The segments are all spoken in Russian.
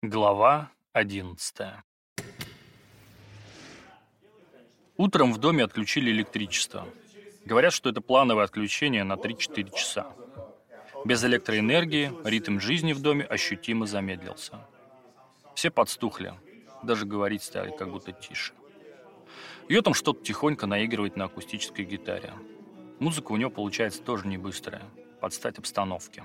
Глава 11. Утром в доме отключили электричество. Говорят, что это плановое отключение на 3-4 часа. Без электроэнергии ритм жизни в доме ощутимо замедлился. Все подстухли, даже говорить стали как будто тише. Йотам что-то тихонько наигрывает на акустической гитаре. Музыка у него получается тоже не быстрая, под стать обстановке.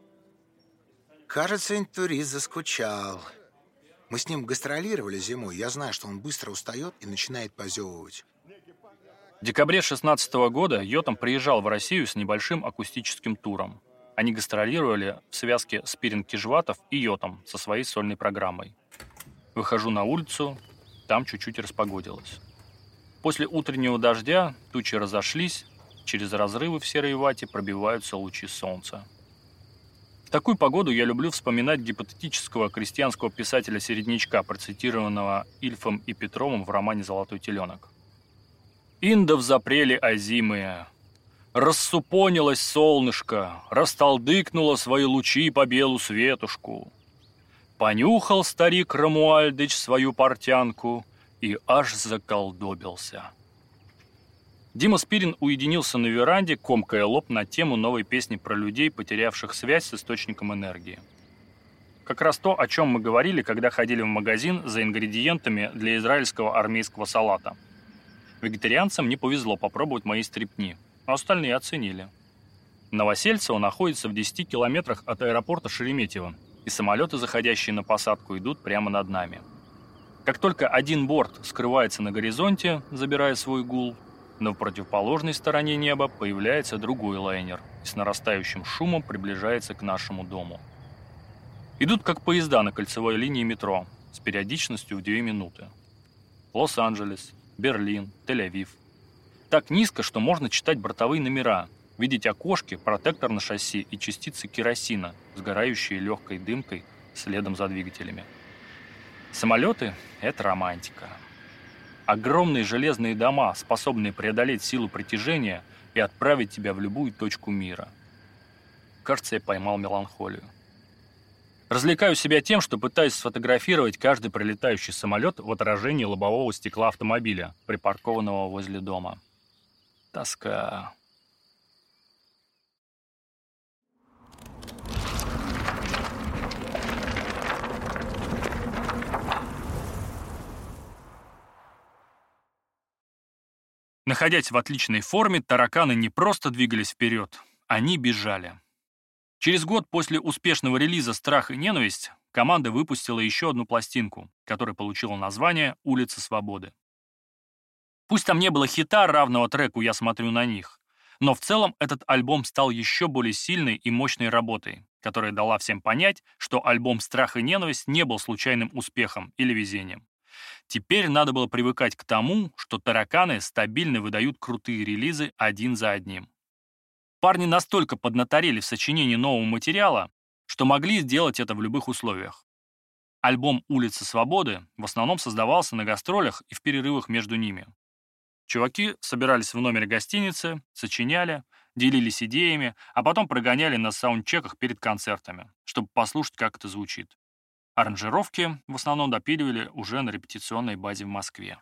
Кажется, интурист заскучал. Мы с ним гастролировали зимой. Я знаю, что он быстро устает и начинает позевывать. В декабре 2016 года Йотам приезжал в Россию с небольшим акустическим туром. Они гастролировали в связке Спирин Кижватов и Йотам со своей сольной программой. Выхожу на улицу, там чуть-чуть распогодилось. После утреннего дождя тучи разошлись, через разрывы в серой вате пробиваются лучи солнца. В такую погоду я люблю вспоминать гипотетического крестьянского писателя-середнячка, процитированного Ильфом и Петровым в романе «Золотой теленок». «Инда взапрели озимые, рассупонилось солнышко, расталдыкнуло свои лучи по белу светушку. Понюхал старик Рамуальдыч свою портянку и аж заколдобился». Дима Спирин уединился на веранде, комкая лоб на тему новой песни про людей, потерявших связь с источником энергии. Как раз то, о чем мы говорили, когда ходили в магазин за ингредиентами для израильского армейского салата. Вегетарианцам не повезло попробовать мои стрипни, а остальные оценили. Новосельцево находится в 10 километрах от аэропорта Шереметьево, и самолеты, заходящие на посадку, идут прямо над нами. Как только один борт скрывается на горизонте, забирая свой гул, но в противоположной стороне неба появляется другой лайнер и с нарастающим шумом приближается к нашему дому. Идут как поезда на кольцевой линии метро с периодичностью в 2 минуты. Лос-Анджелес, Берлин, Тель-Авив. Так низко, что можно читать бортовые номера, видеть окошки, протектор на шасси и частицы керосина, сгорающие легкой дымкой следом за двигателями. Самолеты – это романтика. Огромные железные дома, способные преодолеть силу притяжения и отправить тебя в любую точку мира. Кажется, я поймал меланхолию. Развлекаю себя тем, что пытаюсь сфотографировать каждый прилетающий самолет в отражении лобового стекла автомобиля, припаркованного возле дома. Тоска. Находясь в отличной форме, тараканы не просто двигались вперед, они бежали. Через год после успешного релиза «Страх и ненависть» команда выпустила еще одну пластинку, которая получила название «Улица Свободы». Пусть там не было хита, равного треку «Я смотрю на них», но в целом этот альбом стал еще более сильной и мощной работой, которая дала всем понять, что альбом «Страх и ненависть» не был случайным успехом или везением. Теперь надо было привыкать к тому, что тараканы стабильно выдают крутые релизы один за одним. Парни настолько поднаторели в сочинении нового материала, что могли сделать это в любых условиях. Альбом «Улица Свободы» в основном создавался на гастролях и в перерывах между ними. Чуваки собирались в номере гостиницы, сочиняли, делились идеями, а потом прогоняли на саундчеках перед концертами, чтобы послушать, как это звучит. Аранжировки в основном допиливали уже на репетиционной базе в Москве.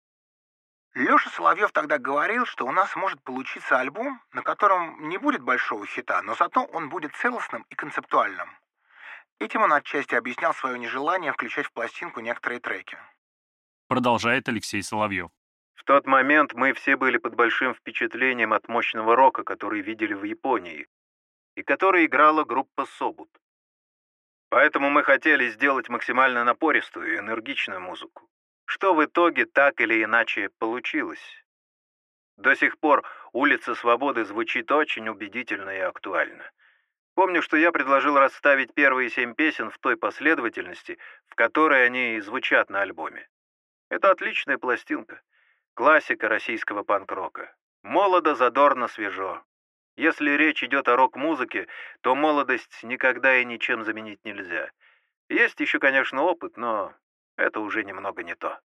Леша Соловьев тогда говорил, что у нас может получиться альбом, на котором не будет большого хита, но зато он будет целостным и концептуальным. Этим он отчасти объяснял свое нежелание включать в пластинку некоторые треки. Продолжает Алексей Соловьев. В тот момент мы все были под большим впечатлением от мощного рока, который видели в Японии, и который играла группа Собут. Поэтому мы хотели сделать максимально напористую и энергичную музыку, что в итоге так или иначе получилось. До сих пор «Улица Свободы» звучит очень убедительно и актуально. Помню, что я предложил расставить первые 7 песен в той последовательности, в которой они и звучат на альбоме. Это отличная пластинка. Классика российского панк-рока. Молодо, задорно, свежо. Если речь идет о рок-музыке, то молодость никогда и ничем заменить нельзя. Есть еще, конечно, опыт, но это уже немного не то.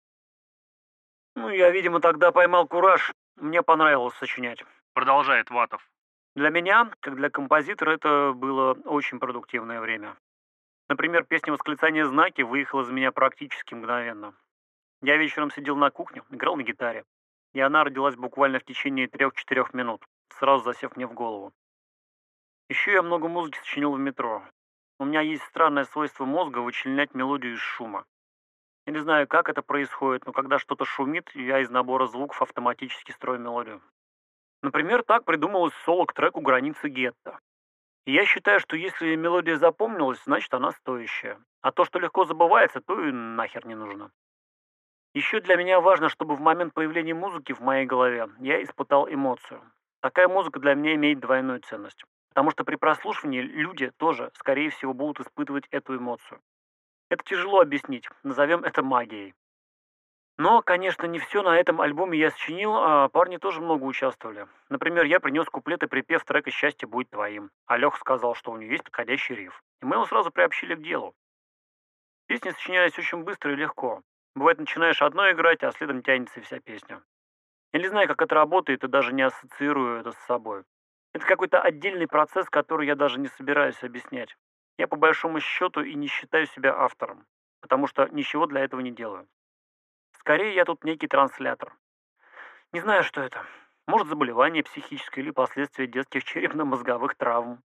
Я, видимо, тогда поймал кураж. Мне понравилось сочинять. Продолжает Ватов. Для меня, как для композитора, это было очень продуктивное время. Например, песня «Восклицание знаки» выехала из меня практически мгновенно. Я вечером сидел на кухне, играл на гитаре, и она родилась буквально в течение 3-4 минут, сразу засев мне в голову. Еще я много музыки сочинил в метро. У меня есть странное свойство мозга вычленять мелодию из шума. Я не знаю, как это происходит, но когда что-то шумит, я из набора звуков автоматически строю мелодию. Например, так придумалось соло к треку «Границы гетто». И я считаю, что если мелодия запомнилась, значит она стоящая. А то, что легко забывается, то и нахер не нужно. Еще для меня важно, чтобы в момент появления музыки в моей голове я испытал эмоцию. Такая музыка для меня имеет двойную ценность. Потому что при прослушивании люди тоже, скорее всего, будут испытывать эту эмоцию. Это тяжело объяснить, назовем это магией. Но, конечно, не все на этом альбоме я сочинил, а парни тоже много участвовали. Например, я принес куплет и припев трека «Счастье будет твоим». А Леха сказал, что у него есть подходящий риф. И мы его сразу приобщили к делу. Песни сочинялись очень быстро и легко. Бывает, начинаешь одно играть, а следом тянется и вся песня. Я не знаю, как это работает, и даже не ассоциирую это с собой. Это какой-то отдельный процесс, который я даже не собираюсь объяснять. Я по большому счету и не считаю себя автором, потому что ничего для этого не делаю. Скорее, я тут некий транслятор. Не знаю, что это. Может, заболевание психическое или последствия детских черепно-мозговых травм.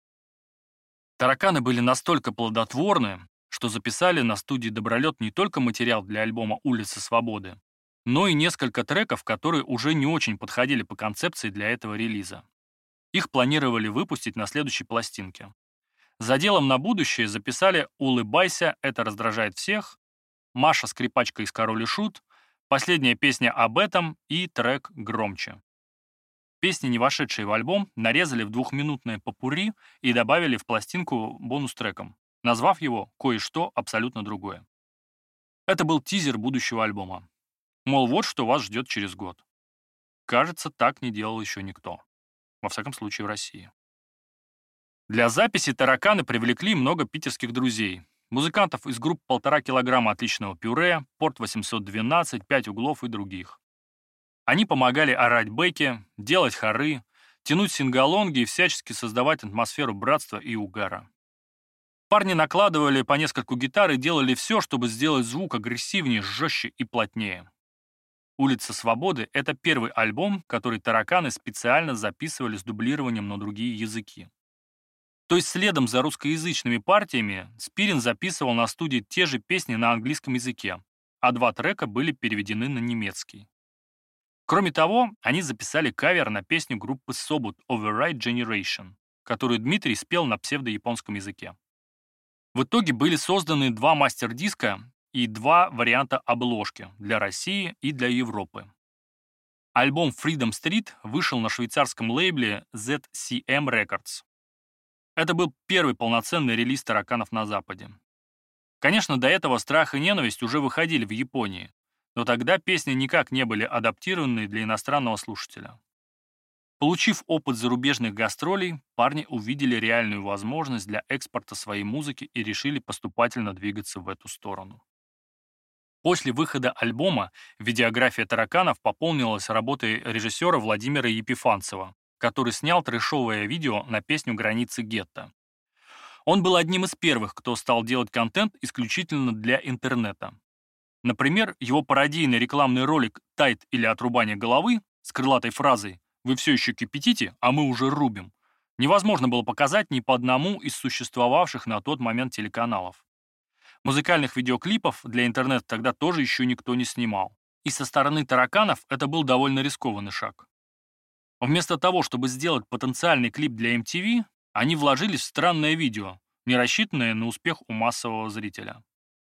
Тараканы были настолько плодотворны, что записали на студии «Добролет» не только материал для альбома «Улицы Свободы», но и несколько треков, которые уже не очень подходили по концепции для этого релиза. Их планировали выпустить на следующей пластинке. За делом на будущее записали «Улыбайся, это раздражает всех», «Маша скрипачка из Король и Шут», последняя песня об этом и трек «Громче». Песни, не вошедшие в альбом, нарезали в 2-минутное попурри и добавили в пластинку бонус-треком, назвав его «Кое-что абсолютно другое». Это был тизер будущего альбома. Мол, вот что вас ждет через год. Кажется, так не делал еще никто. Во всяком случае, в России. Для записи тараканы привлекли много питерских друзей. Музыкантов из групп «1,5 килограмма отличного пюре», «Порт 812», «5 углов» и других. Они помогали орать бэки, делать хоры, тянуть сингалонги и всячески создавать атмосферу братства и угара. Парни накладывали по нескольку гитар и делали все, чтобы сделать звук агрессивнее, жестче и плотнее. «Улица Свободы» — это первый альбом, который тараканы специально записывали с дублированием на другие языки. То есть следом за русскоязычными партиями Спирин записывал на студии те же песни на английском языке, а 2 трека были переведены на немецкий. Кроме того, они записали кавер на песню группы Sobut «Override Generation», которую Дмитрий спел на псевдояпонском языке. В итоге были созданы 2 мастер-диска и 2 варианта обложки для России и для Европы. Альбом Freedom Street вышел на швейцарском лейбле ZCM Records. Это был первый полноценный релиз тараканов на Западе. Конечно, до этого «Страх и ненависть» уже выходили в Японии, но тогда песни никак не были адаптированы для иностранного слушателя. Получив опыт зарубежных гастролей, парни увидели реальную возможность для экспорта своей музыки и решили поступательно двигаться в эту сторону. После выхода альбома видеография тараканов пополнилась работой режиссера Владимира Епифанцева, который снял трэшовое видео на песню «Границы гетто». Он был одним из первых, кто стал делать контент исключительно для интернета. Например, его пародийный рекламный ролик «Тайт» или «Отрубание головы» с крылатой фразой «Вы все еще кипятите, а мы уже рубим» невозможно было показать ни по одному из существовавших на тот момент телеканалов. Музыкальных видеоклипов для интернета тогда тоже еще никто не снимал. И со стороны тараканов это был довольно рискованный шаг. Вместо того, чтобы сделать потенциальный клип для MTV, они вложились в странное видео, не рассчитанное на успех у массового зрителя.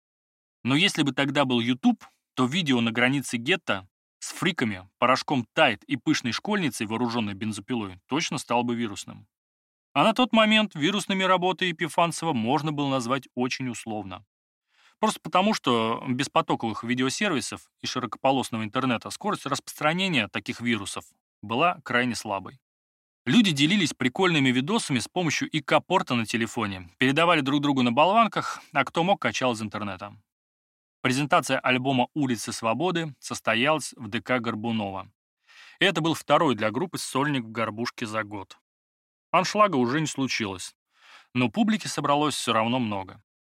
Но если бы тогда был YouTube, то видео на границе гетто с фриками, порошком Тайд и пышной школьницей, вооруженной бензопилой, точно стал бы вирусным. А на тот момент вирусными работы Епифанцева можно было назвать очень условно. Просто потому, что без потоковых видеосервисов и широкополосного интернета скорость распространения таких вирусов была крайне слабой. Люди делились прикольными видосами с помощью ИК-порта на телефоне, передавали друг другу на болванках, а кто мог, качал из интернета. Презентация альбома «Улицы Свободы» состоялась в ДК Горбунова. И это был второй для группы сольник в Горбушке за год. Аншлага уже не случилось, но публики собралось все равно много.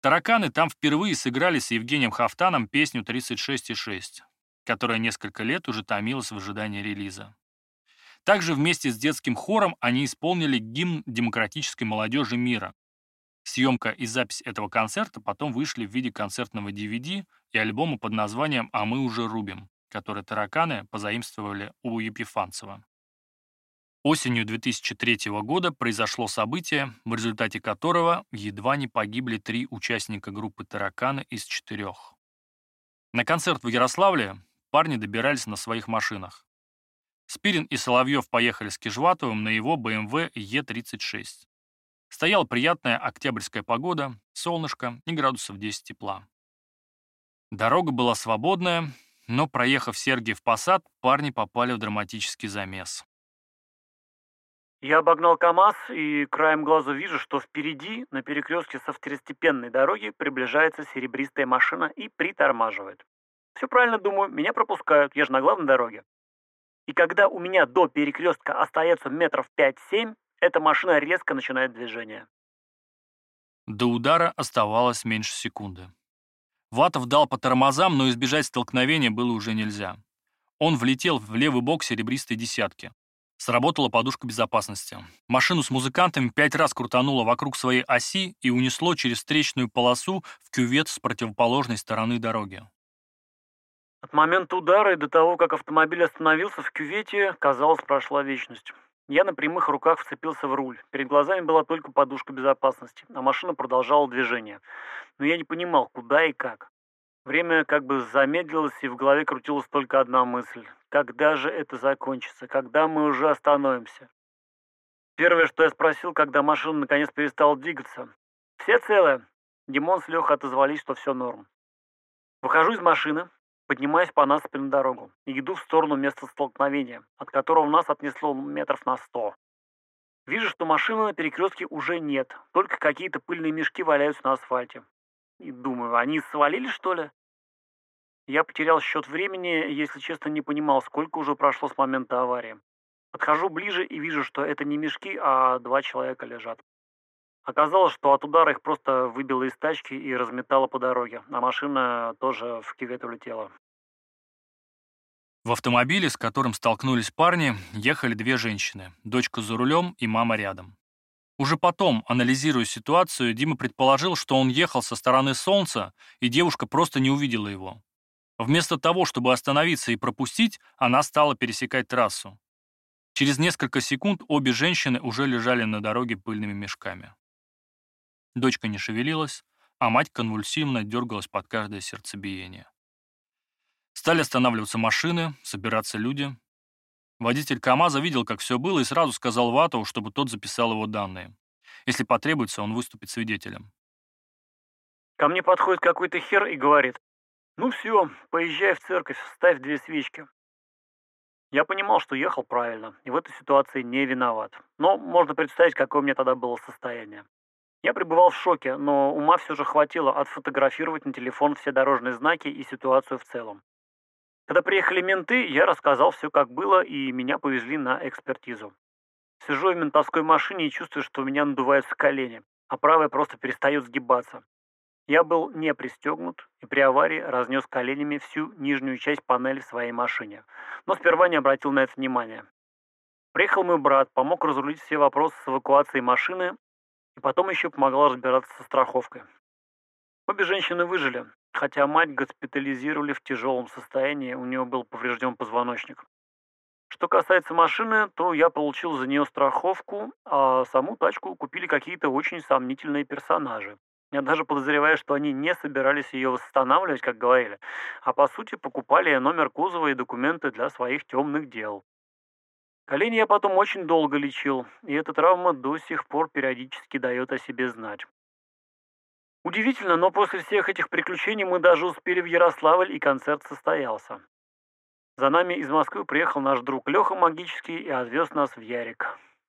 Тараканы там впервые сыграли с Евгением Хафтаном песню «36,6», которая несколько лет уже томилась в ожидании релиза. Также вместе с детским хором они исполнили гимн демократической молодежи мира. Съемка и запись этого концерта потом вышли в виде концертного DVD и альбома под названием «А мы уже рубим», который тараканы позаимствовали у Епифанцева. Осенью 2003 года произошло событие, в результате которого едва не погибли 3 участника группы «Тараканы» из 4. На концерт в Ярославле парни добирались на своих машинах. Спирин и Соловьев поехали с Кижватовым на его BMW Е36. Стояла приятная октябрьская погода, солнышко и градусов 10 тепла. Дорога была свободная, но, проехав Сергиев Посад, парни попали в драматический замес. Я обогнал КамАЗ и краем глаза вижу, что впереди, на перекрестке со второстепенной дороги, приближается серебристая машина и притормаживает. Все правильно думаю, меня пропускают, я же на главной дороге. И когда у меня до перекрестка остается метров 5-7, эта машина резко начинает движение. До удара оставалось меньше секунды. Ватов дал по тормозам, но избежать столкновения было уже нельзя. Он влетел в левый бок серебристой десятки. Сработала подушка безопасности. Машину с музыкантами 5 раз крутануло вокруг своей оси и унесло через встречную полосу в кювет с противоположной стороны дороги. От момента удара и до того, как автомобиль остановился в кювете, казалось, прошла вечность. Я на прямых руках вцепился в руль. Перед глазами была только подушка безопасности, а машина продолжала движение. Но я не понимал, куда и как. Время как бы замедлилось, и в голове крутилась только одна мысль. Когда же это закончится? Когда мы уже остановимся? Первое, что я спросил, когда машина наконец перестала двигаться. «Все целы?» Димон с Лехой отозвались, что все норм. Выхожу из машины, поднимаюсь по насыпи на дорогу и иду в сторону места столкновения, от которого нас отнесло метров на 100. Вижу, что машины на перекрестке уже нет, только какие-то пыльные мешки валяются на асфальте. И думаю, они свалили, что ли? Я потерял счет времени, если честно, не понимал, сколько уже прошло с момента аварии. Подхожу ближе и вижу, что это не мешки, а 2 человека лежат. Оказалось, что от удара их просто выбило из тачки и разметало по дороге, а машина тоже в кювет улетела. В автомобиле, с которым столкнулись парни, ехали 2 женщины, дочка за рулем и мама рядом. Уже потом, анализируя ситуацию, Дима предположил, что он ехал со стороны солнца, и девушка просто не увидела его. Вместо того, чтобы остановиться и пропустить, она стала пересекать трассу. Через несколько секунд обе женщины уже лежали на дороге пыльными мешками. Дочка не шевелилась, а мать конвульсивно дергалась под каждое сердцебиение. Стали останавливаться машины, собираться люди. Водитель КамАЗа видел, как все было, и сразу сказал Ватову, чтобы тот записал его данные. Если потребуется, он выступит свидетелем. Ко мне подходит какой-то хер и говорит: «Ну все, поезжай в церковь, ставь 2 свечки». Я понимал, что ехал правильно, и в этой ситуации не виноват. Но можно представить, какое у меня тогда было состояние. Я пребывал в шоке, но ума все же хватило отфотографировать на телефон все дорожные знаки и ситуацию в целом. Когда приехали менты, я рассказал все, как было, и меня повезли на экспертизу. Сижу в ментовской машине и чувствую, что у меня надуваются колени, а правая просто перестает сгибаться. Я был не пристегнут и при аварии разнес коленями всю нижнюю часть панели в своей машине, но сперва не обратил на это внимания. Приехал мой брат, помог разрулить все вопросы с эвакуацией машины и потом еще помогал разбираться со страховкой. Обе женщины выжили, хотя мать госпитализировали в тяжелом состоянии, у нее был поврежден позвоночник. Что касается машины, то я получил за нее страховку, а саму тачку купили какие-то очень сомнительные персонажи. Я даже подозреваю, что они не собирались ее восстанавливать, как говорили, а по сути покупали номер кузова и документы для своих темных дел. Колени я потом очень долго лечил, и эта травма до сих пор периодически дает о себе знать. Удивительно, но после всех этих приключений мы даже успели в Ярославль, и концерт состоялся. За нами из Москвы приехал наш друг Леха Магический и отвез нас в Ярик.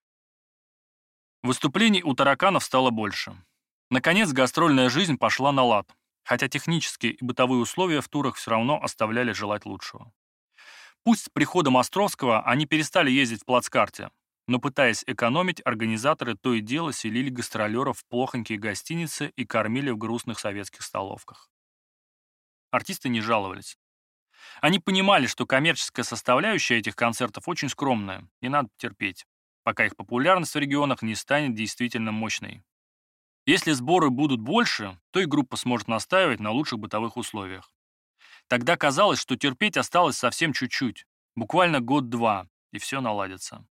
Выступлений у тараканов стало больше. Наконец, гастрольная жизнь пошла на лад, хотя технические и бытовые условия в турах все равно оставляли желать лучшего. Пусть с приходом Островского они перестали ездить в плацкарте, Но пытаясь экономить, организаторы то и дело селили гастролеров в плохонькие гостиницы и кормили в грустных советских столовках. Артисты не жаловались. Они понимали, что коммерческая составляющая этих концертов очень скромная, и надо терпеть, пока их популярность в регионах не станет действительно мощной. Если сборы будут больше, то и группа сможет настаивать на лучших бытовых условиях. Тогда казалось, что терпеть осталось совсем чуть-чуть, буквально год-два, и все наладится.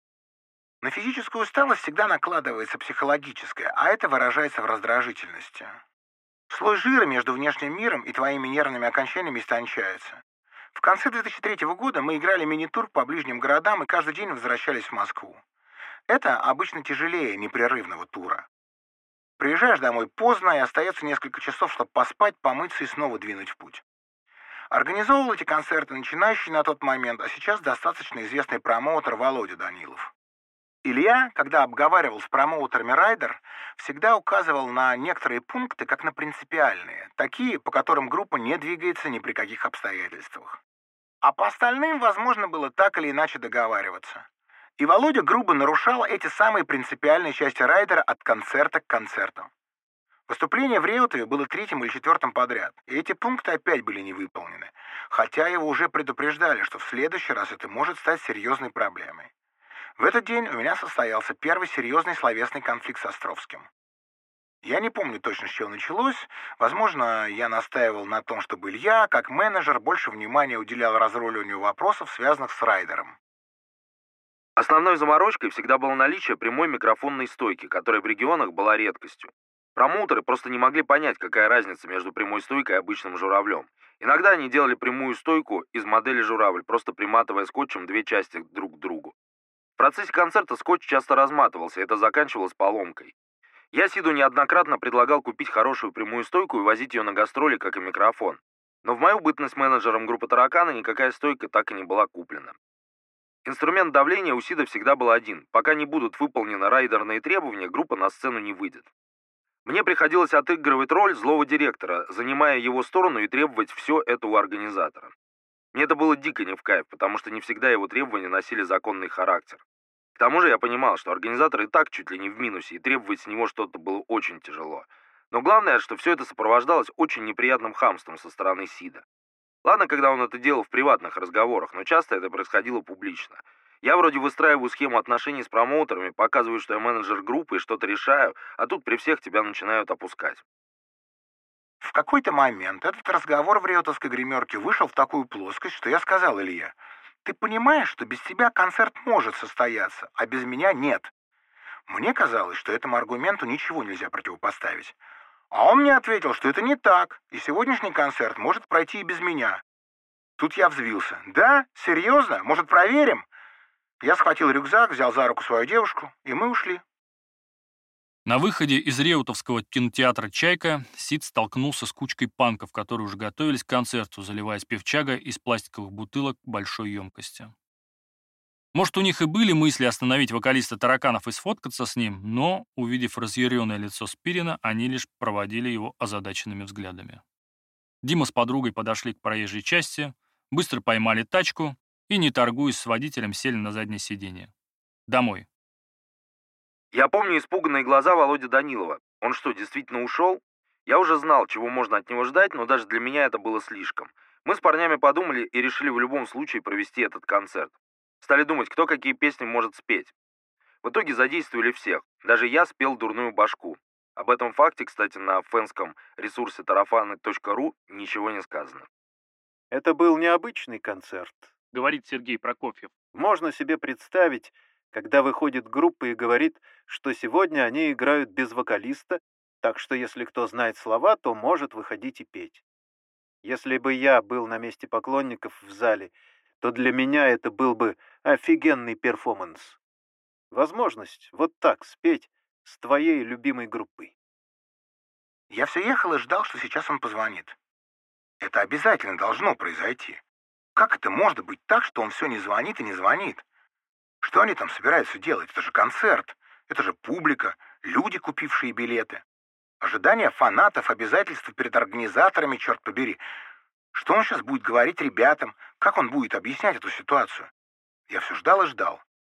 На физическую усталость всегда накладывается психологическая, а это выражается в раздражительности. Слой жира между внешним миром и твоими нервными окончаниями истончается. В конце 2003 года мы играли мини-тур по ближним городам и каждый день возвращались в Москву. Это обычно тяжелее непрерывного тура. Приезжаешь домой поздно и остается несколько часов, чтобы поспать, помыться и снова двинуть в путь. Организовывал эти концерты начинающий на тот момент, а сейчас достаточно известный промоутер Володя Данилов. Илья, когда обговаривал с промоутерами райдер, всегда указывал на некоторые пункты как на принципиальные, такие, по которым группа не двигается ни при каких обстоятельствах. А по остальным возможно было так или иначе договариваться. И Володя грубо нарушал эти самые принципиальные части райдера от концерта к концерту. Выступление в Реутове было 3-м или 4-м подряд, и эти пункты опять были не выполнены, хотя его уже предупреждали, что в следующий раз это может стать серьезной проблемой. В этот день у меня состоялся первый серьезный словесный конфликт с Островским. Я не помню точно, с чего началось. Возможно, я настаивал на том, чтобы Илья, как менеджер, больше внимания уделял разруливанию вопросов, связанных с райдером. Основной заморочкой всегда было наличие прямой микрофонной стойки, которая в регионах была редкостью. Промоутеры просто не могли понять, какая разница между прямой стойкой и обычным журавлем. Иногда они делали прямую стойку из модели журавль, просто приматывая скотчем две части друг к другу. В процессе концерта скотч часто разматывался, и это заканчивалось поломкой. Я Сиду неоднократно предлагал купить хорошую прямую стойку и возить ее на гастроли, как и микрофон. Но в мою бытность менеджером группы «Тараканы» никакая стойка так и не была куплена. Инструмент давления у Сида всегда был один. Пока не будут выполнены райдерные требования, группа на сцену не выйдет. Мне приходилось отыгрывать роль злого директора, занимая его сторону и требовать все это у организатора. Мне это было дико не в кайф, потому что не всегда его требования носили законный характер. К тому же я понимал, что организатор и так чуть ли не в минусе, и требовать с него что-то было очень тяжело. Но главное, что все это сопровождалось очень неприятным хамством со стороны Сида. Ладно, когда он это делал в приватных разговорах, но часто это происходило публично. Я вроде выстраиваю схему отношений с промоутерами, показываю, что я менеджер группы и что-то решаю, а тут при всех тебя начинают опускать. В какой-то момент этот разговор в реутовской гримерке вышел в такую плоскость, что я сказал Илье: «Ты понимаешь, что без тебя концерт может состояться, а без меня нет?» Мне казалось, что этому аргументу ничего нельзя противопоставить. А он мне ответил, что это не так, и сегодняшний концерт может пройти и без меня. Тут я взвился. «Да? Серьезно? Может, проверим?» Я схватил рюкзак, взял за руку свою девушку, и мы ушли. На выходе из реутовского кинотеатра «Чайка» Сид столкнулся с кучкой панков, которые уже готовились к концерту, заливаясь пивчагой из пластиковых бутылок большой емкости. Может, у них и были мысли остановить вокалиста «Тараканов» и сфоткаться с ним, но, увидев разъяренное лицо Спирина, они лишь проводили его озадаченными взглядами. Дима с подругой подошли к проезжей части, быстро поймали тачку и, не торгуясь с водителем, сели на заднее сиденье. Домой. Я помню испуганные глаза Володи Данилова. Он что, действительно ушел? Я уже знал, чего можно от него ждать, но даже для меня это было слишком. Мы с парнями подумали и решили в любом случае провести этот концерт. Стали думать, кто какие песни может спеть. В итоге задействовали всех. Даже я спел «Дурную башку». Об этом факте, кстати, на фэнском ресурсе tarafany.ru ничего не сказано. Это был необычный концерт. Говорит Сергей Прокофьев. Можно себе представить, когда выходит группа и говорит, что сегодня они играют без вокалиста, так что если кто знает слова, то может выходить и петь. Если бы я был на месте поклонников в зале, то для меня это был бы офигенный перформанс. Возможность вот так спеть с твоей любимой группой. Я все ехал и ждал, что сейчас он позвонит. Это обязательно должно произойти. Как это может быть так, что он все не звонит и не звонит? Что они там собираются делать? Это же концерт. Это же публика, люди, купившие билеты. Ожидания фанатов, обязательства перед организаторами, черт побери. Что он сейчас будет говорить ребятам? Как он будет объяснять эту ситуацию? Я все ждал и ждал.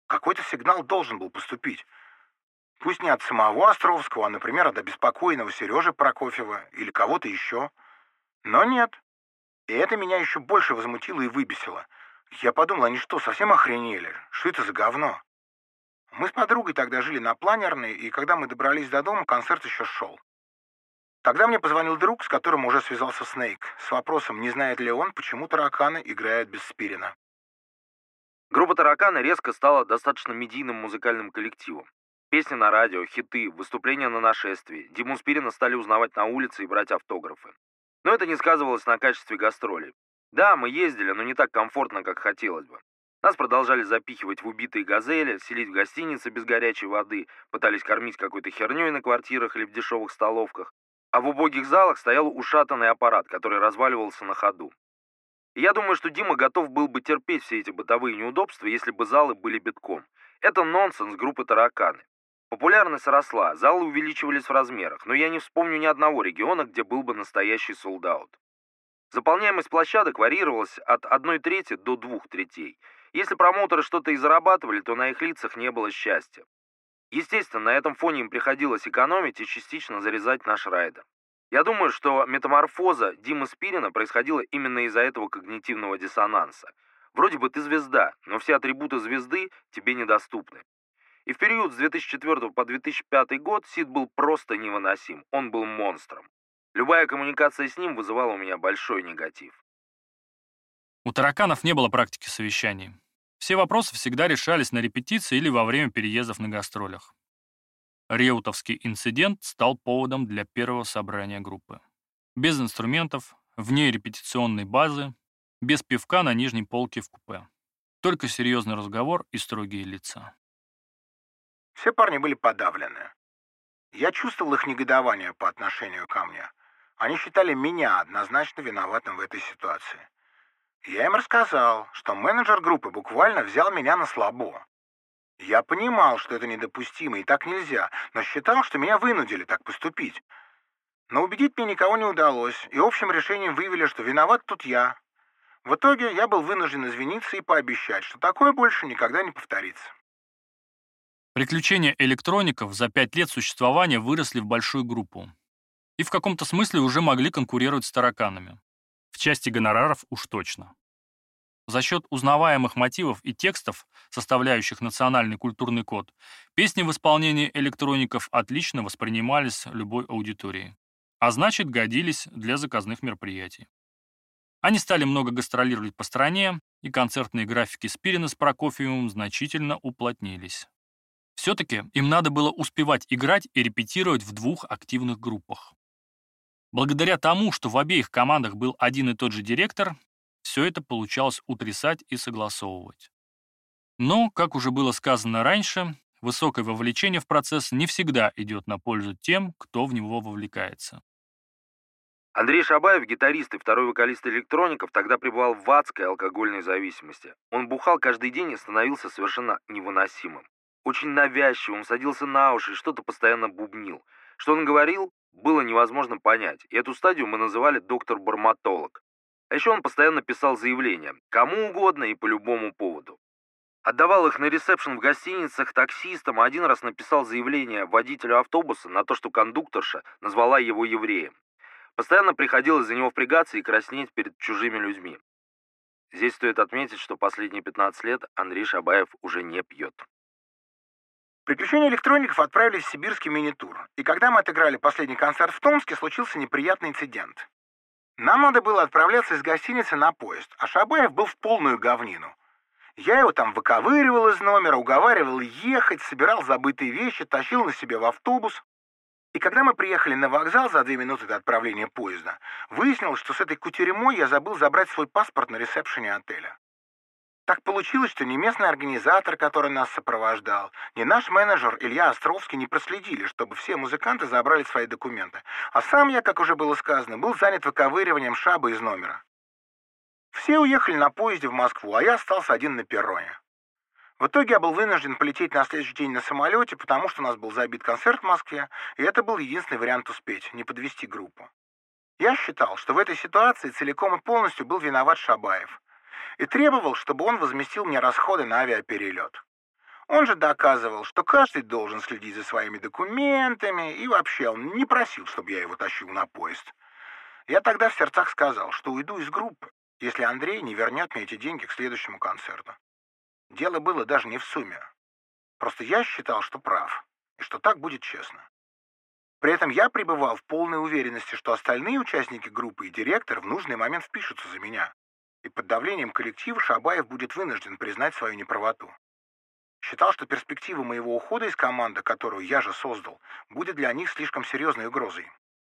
Какой-то сигнал должен был поступить. Пусть не от самого Островского, а, например, от обеспокоенного Сережи Прокофьева или кого-то еще. Но нет. И это меня еще больше возмутило и выбесило. Я подумал, они что, совсем охренели? Что это за говно? Мы с подругой тогда жили на Планерной, и когда мы добрались до дома, концерт еще шел. Тогда мне позвонил друг, с которым уже связался Снейк, с вопросом, не знает ли он, почему тараканы играют без Спирина. Группа «Тараканы» резко стала достаточно медийным музыкальным коллективом. Песни на радио, хиты, выступления на нашествии. Диму Спирина стали узнавать на улице и брать автографы. Но это не сказывалось на качестве гастролей. Да, мы ездили, но не так комфортно, как хотелось бы. Нас продолжали запихивать в убитые «Газели», селить в гостинице без горячей воды, пытались кормить какой-то херней на квартирах или в дешевых столовках. А в убогих залах стоял ушатанный аппарат, который разваливался на ходу. И я думаю, что Дима готов был бы терпеть все эти бытовые неудобства, если бы залы были битком. Это нонсенс группы «Тараканы». Популярность росла, залы увеличивались в размерах, но я не вспомню ни одного региона, где был бы настоящий солд-аут. Заполняемость площадок варьировалась от 1/3 до 2/3. Если промоутеры что-то и зарабатывали, то на их лицах не было счастья. Естественно, на этом фоне им приходилось экономить и частично зарезать наш райдер. Я думаю, что метаморфоза Димы Спирина происходила именно из-за этого когнитивного диссонанса. Вроде бы ты звезда, но все атрибуты звезды тебе недоступны. И в период с 2004 по 2005 год Сид был просто невыносим, он был монстром. Любая коммуникация с ним вызывала у меня большой негатив. У тараканов не было практики совещаний. Все вопросы всегда решались на репетиции или во время переездов на гастролях. Реутовский инцидент стал поводом для первого собрания группы. Без инструментов, вне репетиционной базы, без пивка на нижней полке в купе. Только серьезный разговор и строгие лица. Все парни были подавлены. Я чувствовал их негодование по отношению ко мне. Они считали меня однозначно виноватым в этой ситуации. Я им рассказал, что менеджер группы буквально взял меня на слабо. Я понимал, что это недопустимо и так нельзя, но считал, что меня вынудили так поступить. Но убедить мне никого не удалось, и общим решением выявили, что виноват тут я. В итоге я был вынужден извиниться и пообещать, что такое больше никогда не повторится. Приключения электроников за 5 лет существования выросли в большую группу. И в каком-то смысле уже могли конкурировать с тараканами. В части гонораров уж точно. За счет узнаваемых мотивов и текстов, составляющих национальный культурный код, песни в исполнении электроников отлично воспринимались любой аудиторией, а значит, годились для заказных мероприятий. Они стали много гастролировать по стране, и концертные графики Спирина с Прокофьевым значительно уплотнились. Все-таки им надо было успевать играть и репетировать в 2 активных группах. Благодаря тому, что в обеих командах был один и тот же директор, все это получалось утрясать и согласовывать. Но, как уже было сказано раньше, высокое вовлечение в процесс не всегда идет на пользу тем, кто в него вовлекается. Андрей Шабаев, гитарист и второй вокалист электроников, тогда пребывал в адской алкогольной зависимости. Он бухал каждый день и становился совершенно невыносимым. Очень навязчивым, садился на уши и что-то постоянно бубнил. Что он говорил, было невозможно понять, и эту стадию мы называли доктор-барматолог. А еще он постоянно писал заявления, кому угодно и по любому поводу. Отдавал их на ресепшн в гостиницах таксистам, а один раз написал заявление водителю автобуса на то, что кондукторша назвала его евреем. Постоянно приходилось за него впрягаться и краснеть перед чужими людьми. Здесь стоит отметить, что последние 15 лет Андрей Шабаев уже не пьет. Приключения электроников отправились в сибирский мини-тур, и когда мы отыграли последний концерт в Томске, случился неприятный инцидент. Нам надо было отправляться из гостиницы на поезд, а Шабаев был в полную говнину. Я его там выковыривал из номера, уговаривал ехать, собирал забытые вещи, тащил на себе в автобус. И когда мы приехали на вокзал за 2 минуты до отправления поезда, выяснилось, что с этой кутерьмой я забыл забрать свой паспорт на ресепшене отеля. Так получилось, что ни местный организатор, который нас сопровождал, ни наш менеджер Илья Островский не проследили, чтобы все музыканты забрали свои документы. А сам я, как уже было сказано, был занят выковыриванием Шабы из номера. Все уехали на поезде в Москву, а я остался один на перроне. В итоге я был вынужден полететь на следующий день на самолете, потому что у нас был забит концерт в Москве, и это был единственный вариант успеть, не подвести группу. Я считал, что в этой ситуации целиком и полностью был виноват Шабаев, и требовал, чтобы он возместил мне расходы на авиаперелет. Он же доказывал, что каждый должен следить за своими документами, и вообще он не просил, чтобы я его тащил на поезд. Я тогда в сердцах сказал, что уйду из группы, если Андрей не вернет мне эти деньги к следующему концерту. Дело было даже не в сумме. Просто я считал, что прав, и что так будет честно. При этом я пребывал в полной уверенности, что остальные участники группы и директор в нужный момент впишутся за меня. И под давлением коллектива Шабаев будет вынужден признать свою неправоту. Считал, что перспектива моего ухода из команды, которую я же создал, будет для них слишком серьезной угрозой.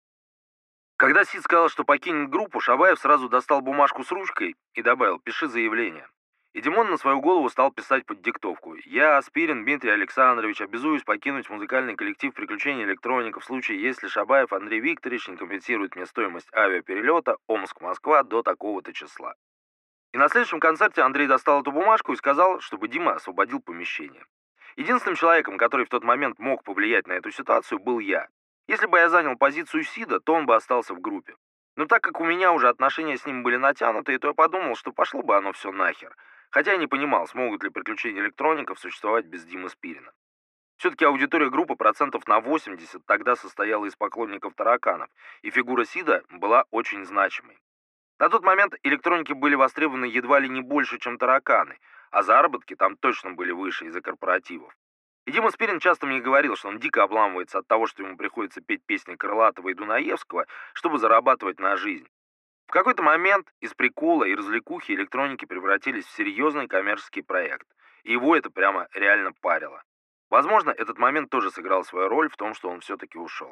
Когда Сид сказал, что покинет группу, Шабаев сразу достал бумажку с ручкой и добавил: «Пиши заявление». И Димон на свою голову стал писать под диктовку: «Я, Спирин Дмитрий Александрович, обязуюсь покинуть музыкальный коллектив «Приключения электроника» в случае, если Шабаев Андрей Викторович не компенсирует мне стоимость авиаперелета Омск-Москва до такого-то числа». И на следующем концерте Андрей достал эту бумажку и сказал, чтобы Дима освободил помещение. Единственным человеком, который в тот момент мог повлиять на эту ситуацию, был я. Если бы я занял позицию Сида, то он бы остался в группе. Но так как у меня уже отношения с ним были натянуты, то я подумал, что пошло бы оно все нахер. Хотя я не понимал, смогут ли «Приключения электроников» существовать без Димы Спирина. Все-таки аудитория группы процентов на 80 тогда состояла из поклонников тараканов, и фигура Сида была очень значимой. На тот момент электроники были востребованы едва ли не больше, чем тараканы, а заработки там точно были выше из-за корпоративов. И Дима Спирин часто мне говорил, что он дико обламывается от того, что ему приходится петь песни Крылатова и Дунаевского, чтобы зарабатывать на жизнь. В какой-то момент из прикола и развлекухи электроники превратились в серьезный коммерческий проект, и его это прямо реально парило. Возможно, этот момент тоже сыграл свою роль в том, что он все-таки ушел.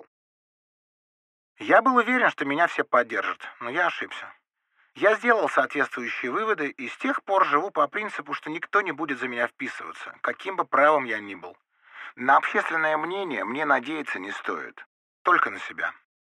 Я был уверен, что меня все поддержат, но я ошибся. Я сделал соответствующие выводы и с тех пор живу по принципу, что никто не будет за меня вписываться, каким бы правым я ни был. На общественное мнение мне надеяться не стоит, только на себя.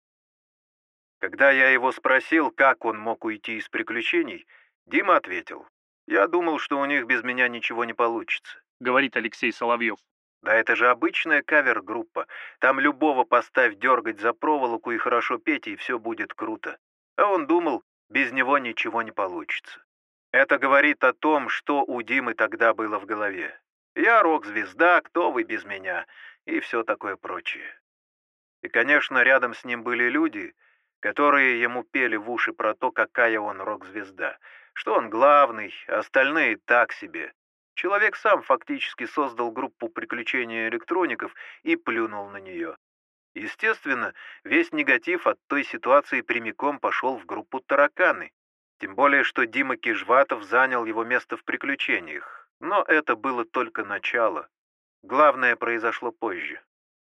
Когда я его спросил, как он мог уйти из «Приключений», Дима ответил: «Я думал, что у них без меня ничего не получится», — говорит Алексей Соловьев. «Да это же обычная кавер-группа. Там любого поставь дергать за проволоку и хорошо петь, и все будет круто». А он думал, без него ничего не получится. Это говорит о том, что у Димы тогда было в голове. «Я рок-звезда, кто вы без меня?» и все такое прочее. И, конечно, рядом с ним были люди, которые ему пели в уши про то, какая он рок-звезда, что он главный, а остальные так себе. Человек сам фактически создал группу «Приключения электроников» и плюнул на нее. Естественно, весь негатив от той ситуации прямиком пошел в группу «Тараканы». Тем более, что Дима Кижватов занял его место в «Приключениях». Но это было только начало. Главное произошло позже.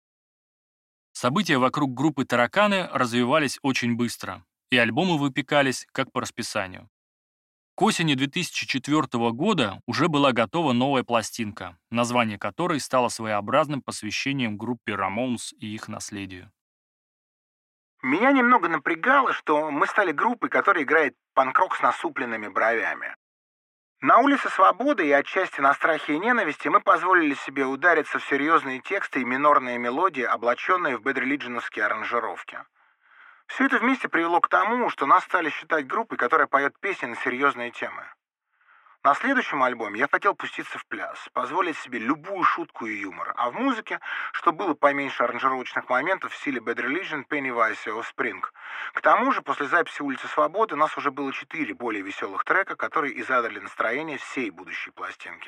События вокруг группы «Тараканы» развивались очень быстро, и альбомы выпекались как по расписанию. К осени 2004 года уже была готова новая пластинка, название которой стало своеобразным посвящением группе Ramones и их наследию. Меня немного напрягало, что мы стали группой, которая играет панк-рок с насупленными бровями. На улице Свободы и отчасти на Страхе и ненависти мы позволили себе удариться в серьезные тексты и минорные мелодии, облаченные в бэд-релиджиновские аранжировки. Все это вместе привело к тому, что нас стали считать группой, которая поет песни на серьезные темы. На следующем альбоме я хотел пуститься в пляс, позволить себе любую шутку и юмор, а в музыке, чтобы было поменьше аранжировочных моментов в стиле Bad Religion, Pennywise и Offspring. К тому же, после записи «Улицы Свободы» у нас уже было 4 более веселых трека, которые и задали настроение всей будущей пластинки.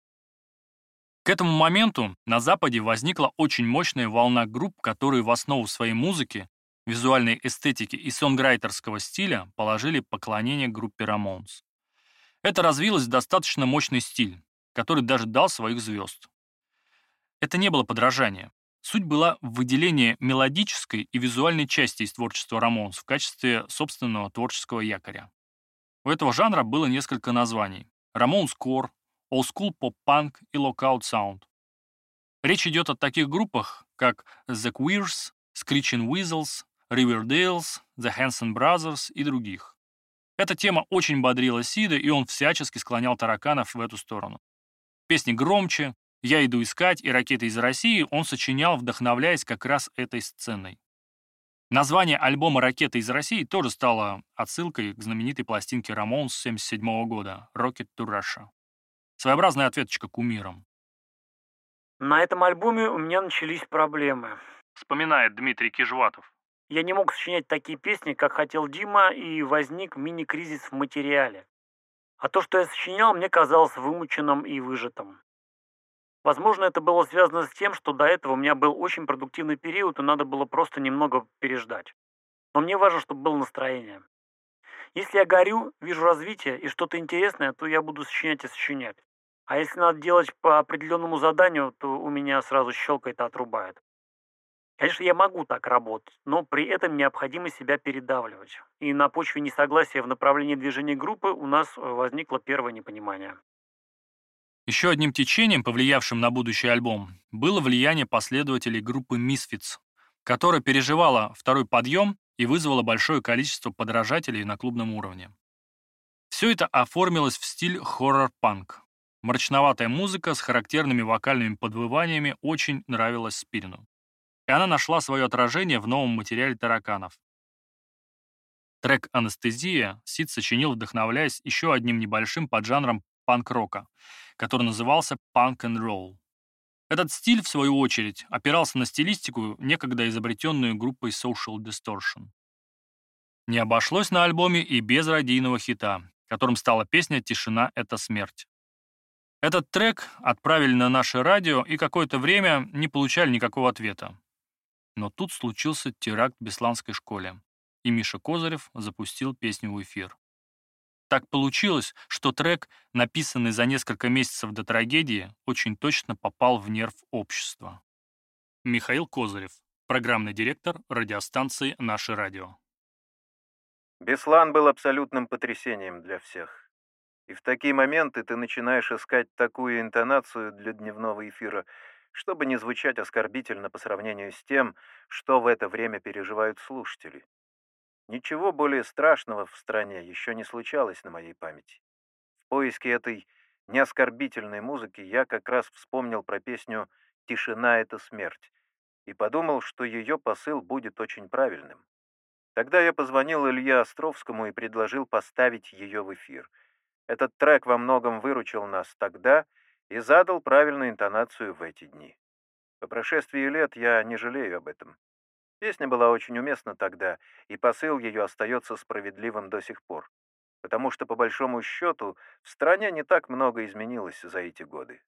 К этому моменту на Западе возникла очень мощная волна групп, которые в основу своей музыки, визуальной эстетики и сонграйтерского стиля положили поклонение группе Ramones. Это развилось в достаточно мощный стиль, который даже дал своих звезд. Это не было подражание. Суть была в выделении мелодической и визуальной части из творчества Ramones в качестве собственного творческого якоря. У этого жанра было несколько названий: Ramones Core, Old School Pop Punk и Lockout Sound. Речь идет о таких группах, как The Queers, Screeching Weasels, Riverdales, The Hanson Brothers и других. Эта тема очень бодрила Сида, и он всячески склонял тараканов в эту сторону. Песни громче, «Я иду искать» и «Ракеты из России» он сочинял, вдохновляясь как раз этой сценой. Название альбома «Ракеты из России» тоже стало отсылкой к знаменитой пластинке Ramones 1977 года «Rocket to Russia». Своеобразная ответочка кумирам. На этом альбоме у меня начались проблемы. Вспоминает Дмитрий Кижватов. Я не мог сочинять такие песни, как хотел Дима, и возник мини-кризис в материале. А то, что я сочинял, мне казалось вымученным и выжатым. Возможно, это было связано с тем, что до этого у меня был очень продуктивный период, и надо было просто немного переждать. Но мне важно, чтобы было настроение. Если я горю, вижу развитие и что-то интересное, то я буду сочинять и сочинять. А если надо делать по определенному заданию, то у меня сразу щелкает и отрубает. Конечно, я могу так работать, но при этом необходимо себя передавливать. И на почве несогласия в направлении движения группы у нас возникло первое непонимание. Еще одним течением, повлиявшим на будущий альбом, было влияние последователей группы Misfits, которая переживала второй подъем и вызвала большое количество подражателей на клубном уровне. Все это оформилось в стиль хоррор-панк. Мрачноватая музыка с характерными вокальными подвываниями очень нравилась Спирину. И она нашла свое отражение в новом материале «Тараканов». Трек «Анестезия» Сид сочинил, вдохновляясь еще одним небольшим поджанром панк-рока, который назывался панк-н-ролл. Этот стиль, в свою очередь, опирался на стилистику, некогда изобретенную группой Social Distortion. Не обошлось на альбоме и без радийного хита, которым стала песня «Тишина – это смерть». Этот трек отправили на наше радио и какое-то время не получали никакого ответа. Но тут случился теракт в Бесланской школе, и Миша Козырев запустил песню в эфир. Так получилось, что трек, написанный за несколько месяцев до трагедии, очень точно попал в нерв общества. Михаил Козырев, программный директор радиостанции «Наше радио». Беслан был абсолютным потрясением для всех. И в такие моменты ты начинаешь искать такую интонацию для дневного эфира, чтобы не звучать оскорбительно по сравнению с тем, что в это время переживают слушатели. Ничего более страшного в стране еще не случалось на моей памяти. В поиске этой неоскорбительной музыки я как раз вспомнил про песню «Тишина – это смерть» и подумал, что ее посыл будет очень правильным. Тогда я позвонил Илье Островскому и предложил поставить ее в эфир. Этот трек во многом выручил нас тогда и задал правильную интонацию в эти дни. По прошествии лет я не жалею об этом. Песня была очень уместна тогда, и посыл ее остается справедливым до сих пор, потому что, по большому счету, в стране не так много изменилось за эти годы.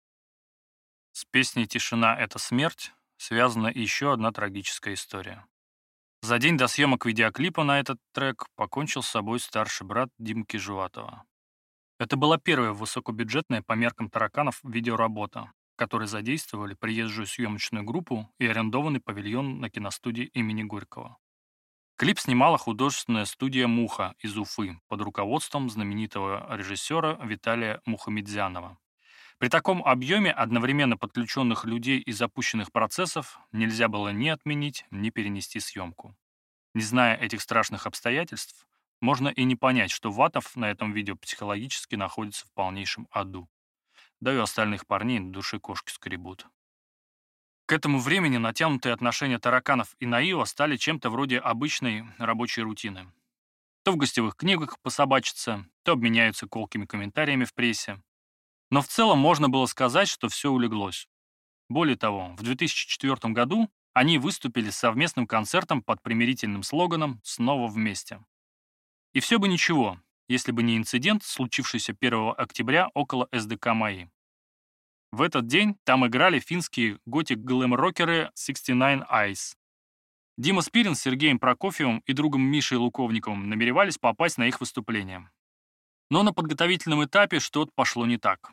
С песней «Тишина – это смерть» связана еще одна трагическая история. За день до съемок видеоклипа на этот трек покончил с собой старший брат Димки Жуватова. Это была первая высокобюджетная по меркам «Тараканов» видеоработа, в которой задействовали приезжую съемочную группу и арендованный павильон на киностудии имени Горького. Клип снимала художественная студия «Муха» из Уфы под руководством знаменитого режиссера Виталия Мухамедзянова. При таком объеме одновременно подключенных людей и запущенных процессов нельзя было ни отменить, ни перенести съемку. Не зная этих страшных обстоятельств, можно и не понять, что Ватов на этом видео психологически находится в полнейшем аду. Да и у остальных парней на душе кошки скребут. К этому времени натянутые отношения Тараканов и Наива стали чем-то вроде обычной рабочей рутины. То в гостевых книгах пособачатся, то обменяются колкими комментариями в прессе. Но в целом можно было сказать, что все улеглось. Более того, в 2004 году они выступили с совместным концертом под примирительным слоганом «Снова вместе». И все бы ничего, если бы не инцидент, случившийся 1 октября около СДК МАИ. В этот день там играли финские готик-глэм-рокеры 69 Eyes. Дима Спирин с Сергеем Прокофьевым и другом Мишей Луковниковым намеревались попасть на их выступление. Но на подготовительном этапе что-то пошло не так.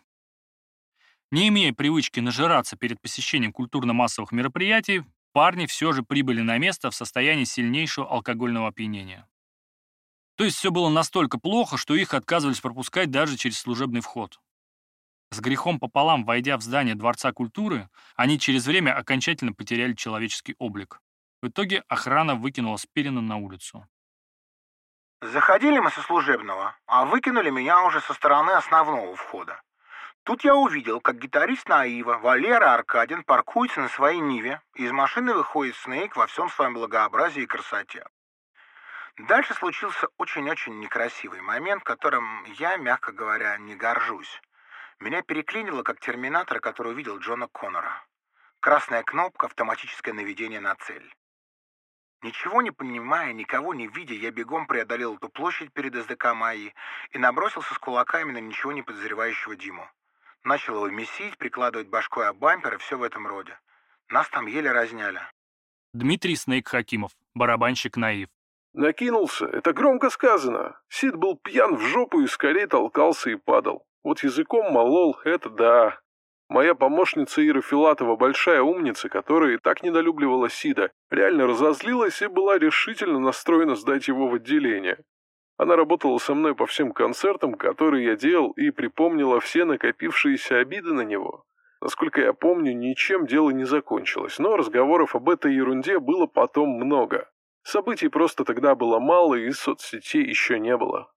Не имея привычки нажираться перед посещением культурно-массовых мероприятий, парни все же прибыли на место в состоянии сильнейшего алкогольного опьянения. То есть все было настолько плохо, что их отказывались пропускать даже через служебный вход. С грехом пополам, войдя в здание Дворца культуры, они через время окончательно потеряли человеческий облик. В итоге охрана выкинула Спирина на улицу. Заходили мы со служебного, а выкинули меня уже со стороны основного входа. Тут я увидел, как гитарист Наива, Валера Аркадин, паркуется на своей Ниве, и из машины выходит Снейк во всем своем благообразии и красоте. Дальше случился очень-очень некрасивый момент, которым я, мягко говоря, не горжусь. Меня переклинило, как терминатора, который увидел Джона Коннора. Красная кнопка, автоматическое наведение на цель. Ничего не понимая, никого не видя, я бегом преодолел эту площадь перед СДК Майи и набросился с кулаками на ничего не подозревающего Диму. Начал его месить, прикладывать башкой об бампер и все в этом роде. Нас там еле разняли. Дмитрий Снейк Хакимов, барабанщик Наив. Накинулся, это громко сказано. Сид был пьян в жопу и скорее толкался и падал. Вот языком молол, это да. Моя помощница Ира Филатова, большая умница, которая и так недолюбливала Сида, реально разозлилась и была решительно настроена сдать его в отделение. Она работала со мной по всем концертам, которые я делал, и припомнила все накопившиеся обиды на него. Насколько я помню, ничем дело не закончилось, но разговоров об этой ерунде было потом много. Событий просто тогда было мало, и соцсетей еще не было.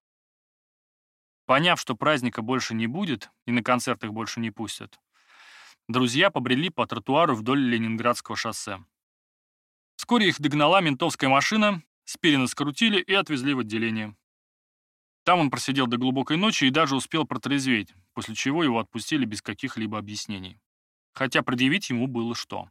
Поняв, что праздника больше не будет и на концертах больше не пустят, друзья побрели по тротуару вдоль Ленинградского шоссе. Вскоре их догнала ментовская машина, Спирина скрутили и отвезли в отделение. Там он просидел до глубокой ночи и даже успел протрезветь, после чего его отпустили без каких-либо объяснений. Хотя предъявить ему было что.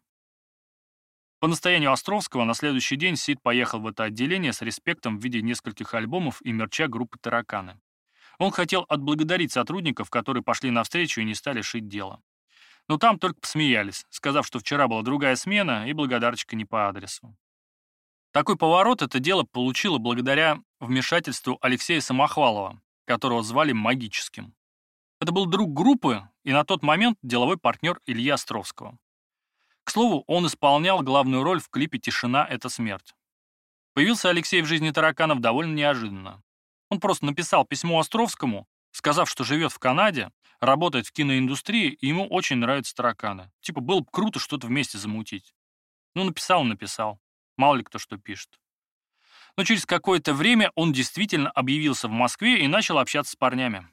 По настоянию Островского на следующий день Сид поехал в это отделение с респектом в виде нескольких альбомов и мерча группы «Тараканы». Он хотел отблагодарить сотрудников, которые пошли навстречу и не стали шить дело. Но там только посмеялись, сказав, что вчера была другая смена и благодарочка не по адресу. Такой поворот это дело получило благодаря вмешательству Алексея Самохвалова, которого звали Магическим. Это был друг группы и на тот момент деловой партнер Ильи Островского. К слову, он исполнял главную роль в клипе «Тишина – это смерть». Появился Алексей в жизни тараканов довольно неожиданно. Он просто написал письмо Островскому, сказав, что живет в Канаде, работает в киноиндустрии, и ему очень нравятся тараканы. Типа, было бы круто что-то вместе замутить. Ну, написал. Мало ли кто что пишет. Но через какое-то время он действительно объявился в Москве и начал общаться с парнями.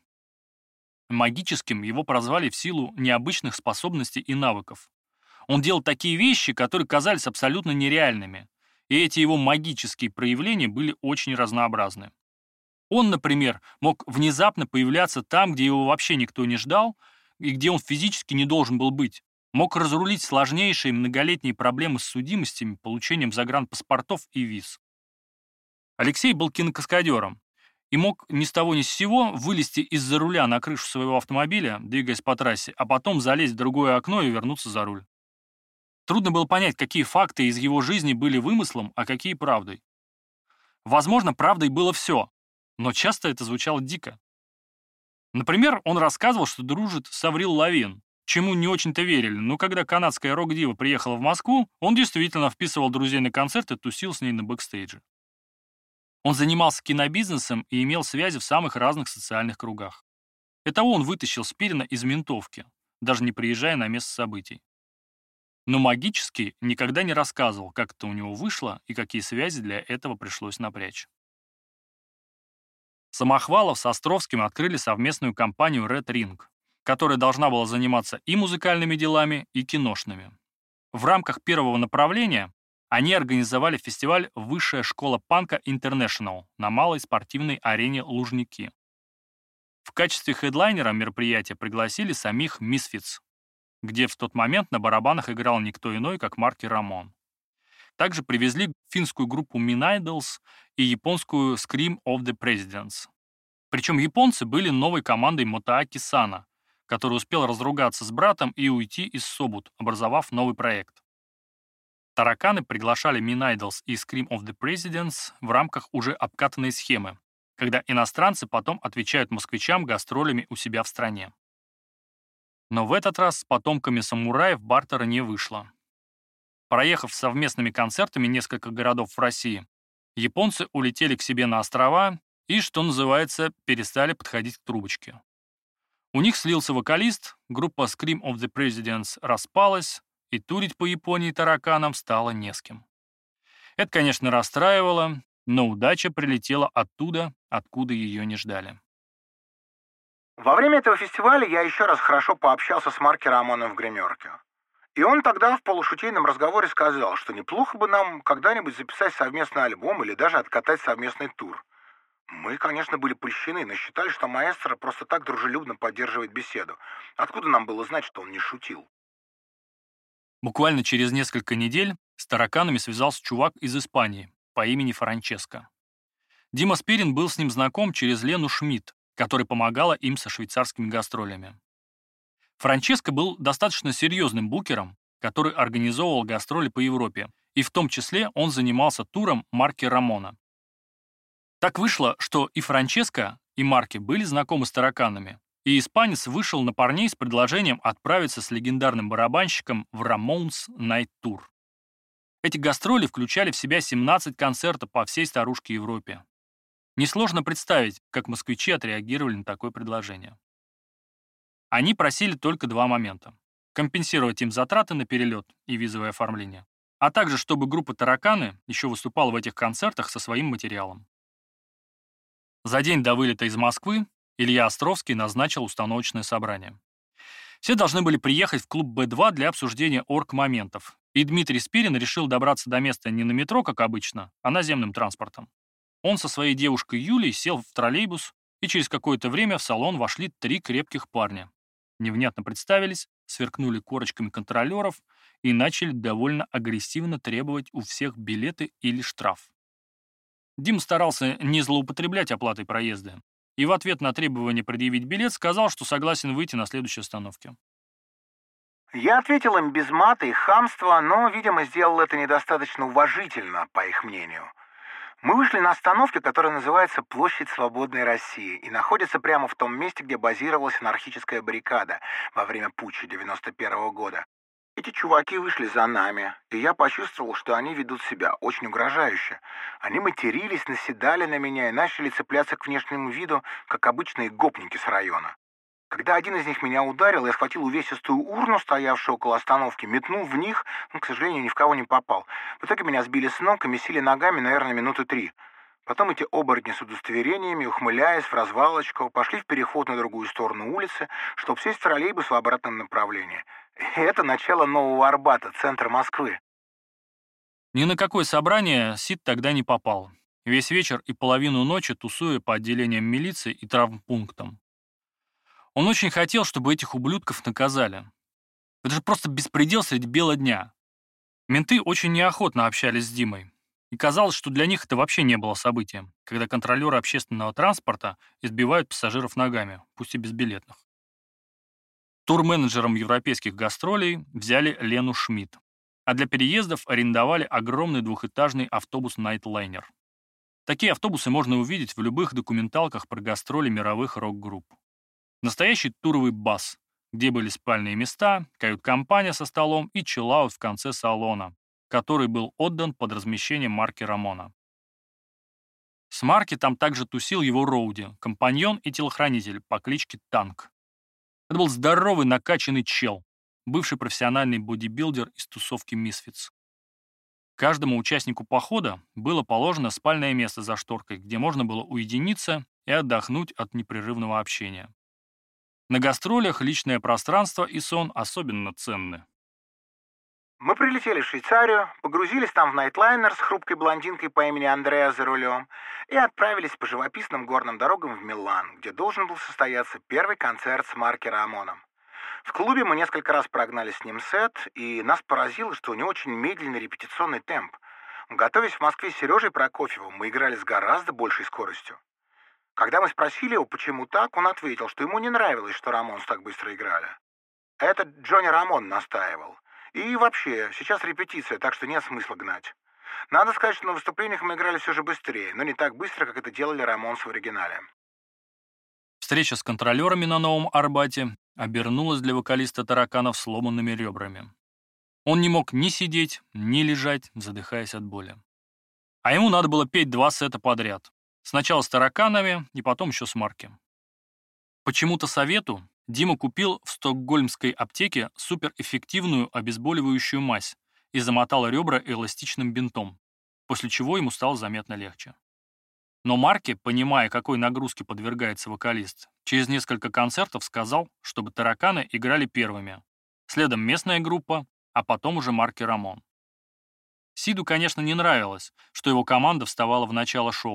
Магическим его прозвали в силу необычных способностей и навыков. Он делал такие вещи, которые казались абсолютно нереальными, и эти его магические проявления были очень разнообразны. Он, например, мог внезапно появляться там, где его вообще никто не ждал, и где он физически не должен был быть. Мог разрулить сложнейшие многолетние проблемы с судимостями, получением загранпаспортов и виз. Алексей был кинокаскадером и мог ни с того ни с сего вылезти из-за руля на крышу своего автомобиля, двигаясь по трассе, а потом залезть в другое окно и вернуться за руль. Трудно было понять, какие факты из его жизни были вымыслом, а какие правдой. Возможно, правдой было все, но часто это звучало дико. Например, он рассказывал, что дружит с Аврил Лавин, чему не очень-то верили, но когда канадская рок-дива приехала в Москву, он действительно вписывал друзей на концерт и тусил с ней на бэкстейдже. Он занимался кинобизнесом и имел связи в самых разных социальных кругах. Это он вытащил Спирина из ментовки, даже не приезжая на место событий. Но Магический никогда не рассказывал, как это у него вышло и какие связи для этого пришлось напрячь. Самохвалов с Островским открыли совместную компанию Red Ring, которая должна была заниматься и музыкальными делами, и киношными. В рамках первого направления они организовали фестиваль «Высшая школа панка International» на малой спортивной арене Лужники. В качестве хедлайнера мероприятия пригласили самих Misfits, где в тот момент на барабанах играл никто иной, как Марки Рамон. Также привезли финскую группу Mean Idols и японскую Scream of the Presidents. Причем японцы были новой командой Мотааки Сана, который успел разругаться с братом и уйти из Собут, образовав новый проект. Тараканы приглашали Mean Idols и Scream of the Presidents в рамках уже обкатанной схемы, когда иностранцы потом отвечают москвичам гастролями у себя в стране. Но в этот раз с потомками самураев бартера не вышло. Проехав совместными концертами несколько городов в России, японцы улетели к себе на острова и, что называется, перестали подходить к трубочке. У них слился вокалист, группа Scream of the Presidents распалась, и турить по Японии тараканам стало не с кем. Это, конечно, расстраивало, но удача прилетела оттуда, откуда ее не ждали. Во время этого фестиваля я еще раз хорошо пообщался с Марки Рамоном в гримерке. И он тогда в полушутейном разговоре сказал, что неплохо бы нам когда-нибудь записать совместный альбом или даже откатать совместный тур. Мы, конечно, были польщены, но считали, что маэстро просто так дружелюбно поддерживает беседу. Откуда нам было знать, что он не шутил? Буквально через несколько недель с тараканами связался чувак из Испании по имени Франческо. Дима Спирин был с ним знаком через Лену Шмидт, которая помогала им со швейцарскими гастролями. Франческо был достаточно серьезным букером, который организовывал гастроли по Европе, и в том числе он занимался туром марки Рамона. Так вышло, что и Франческо, и Марки были знакомы с тараканами, и испанец вышел на парней с предложением отправиться с легендарным барабанщиком в Ramones Night Tour. Эти гастроли включали в себя 17 концертов по всей старушке Европе. Несложно представить, как москвичи отреагировали на такое предложение. Они просили только два момента: компенсировать им затраты на перелет и визовое оформление, а также чтобы группа «Тараканы» еще выступала в этих концертах со своим материалом. За день до вылета из Москвы Илья Островский назначил установочное собрание. Все должны были приехать в клуб Б2 для обсуждения оргмоментов, и Дмитрий Спирин решил добраться до места не на метро, как обычно, а наземным транспортом. Он со своей девушкой Юлей сел в троллейбус, и через какое-то время в салон вошли 3 крепких парня. Невнятно представились, сверкнули корочками контролеров и начали довольно агрессивно требовать у всех билеты или штраф. Дим старался не злоупотреблять оплатой проезда, и в ответ на требование предъявить билет сказал, что согласен выйти на следующей остановке. Я ответил им без мата и хамства, но, видимо, сделал это недостаточно уважительно, по их мнению. Мы вышли на остановке, которая называется Площадь Свободной России, и находится прямо в том месте, где базировалась анархическая баррикада во время путча 91 года. Эти чуваки вышли за нами, и я почувствовал, что они ведут себя очень угрожающе. Они матерились, наседали на меня и начали цепляться к внешнему виду, как обычные гопники с района. Когда один из них меня ударил, я схватил увесистую урну, стоявшую около остановки, метнул в них, но, к сожалению, ни в кого не попал. В итоге меня сбили с ног и месили ногами, наверное, минуты 3. Потом эти оборотни с удостоверениями, ухмыляясь в развалочку, пошли в переход на другую сторону улицы, чтобы сесть в троллейбус в обратном направлении. И это начало Нового Арбата, центр Москвы. Ни на какое собрание Сид тогда не попал. Весь вечер и половину ночи тусуя по отделениям милиции и травмпунктам. Он очень хотел, чтобы этих ублюдков наказали. Это же просто беспредел средь бела дня. Менты очень неохотно общались с Димой. И казалось, что для них это вообще не было событием, когда контролеры общественного транспорта избивают пассажиров ногами, пусть и безбилетных. Турменеджером европейских гастролей взяли Лену Шмидт, а для переездов арендовали огромный двухэтажный автобус Nightliner. Такие автобусы можно увидеть в любых документалках про гастроли мировых рок-групп. Настоящий туровый бас, где были спальные места, кают-компания со столом и чиллаут в конце салона, который был отдан под размещение марки Рамона. С марки там также тусил его роуди, компаньон и телохранитель по кличке Танк. Это был здоровый накачанный чел, бывший профессиональный бодибилдер из тусовки Misfits. Каждому участнику похода было положено спальное место за шторкой, где можно было уединиться и отдохнуть от непрерывного общения. На гастролях личное пространство и сон особенно ценны. Мы прилетели в Швейцарию, погрузились там в Nightliner с хрупкой блондинкой по имени Андреа за рулем и отправились по живописным горным дорогам в Милан, где должен был состояться первый концерт с марки Рамоном. В клубе мы несколько раз прогнали с ним сет, и нас поразило, что у него очень медленный репетиционный темп. Готовясь в Москве с Сережей Прокофьевым, мы играли с гораздо большей скоростью. Когда мы спросили его, почему так, он ответил, что ему не нравилось, что Рамонс так быстро играли. Это Джонни Рамон настаивал. И вообще, сейчас репетиция, так что нет смысла гнать. Надо сказать, что на выступлениях мы играли все же быстрее, но не так быстро, как это делали Рамонс в оригинале. Встреча с контролерами на Новом Арбате обернулась для вокалиста Тараканов сломанными ребрами. Он не мог ни сидеть, ни лежать, задыхаясь от боли. А ему надо было петь 2 сета подряд. Сначала с Тараканами, и потом еще с марки. Почему-то совету Дима купил в стокгольмской аптеке суперэффективную обезболивающую мазь и замотал ребра эластичным бинтом, после чего ему стало заметно легче. Но Марки, понимая, какой нагрузке подвергается вокалист, через несколько концертов сказал, чтобы Тараканы играли первыми, следом местная группа, а потом уже Марки Рамон. Сиду, конечно, не нравилось, что его команда вставала в начало шоу,